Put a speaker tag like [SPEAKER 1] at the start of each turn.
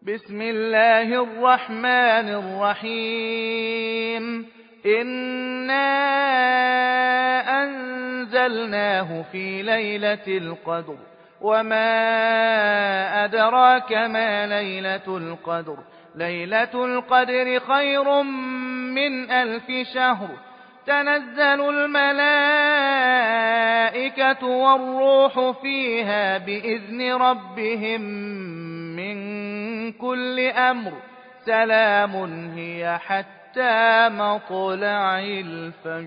[SPEAKER 1] بسم الله الرحمن الرحيم إنا أنزلناه في ليلة القدر وما أدراك ما ليلة القدر ليلة القدر خير من 1000 شهر تنزل الملائكة والروح فيها بإذن ربهم من كل أمر سلام هي حتى مطلع الفجر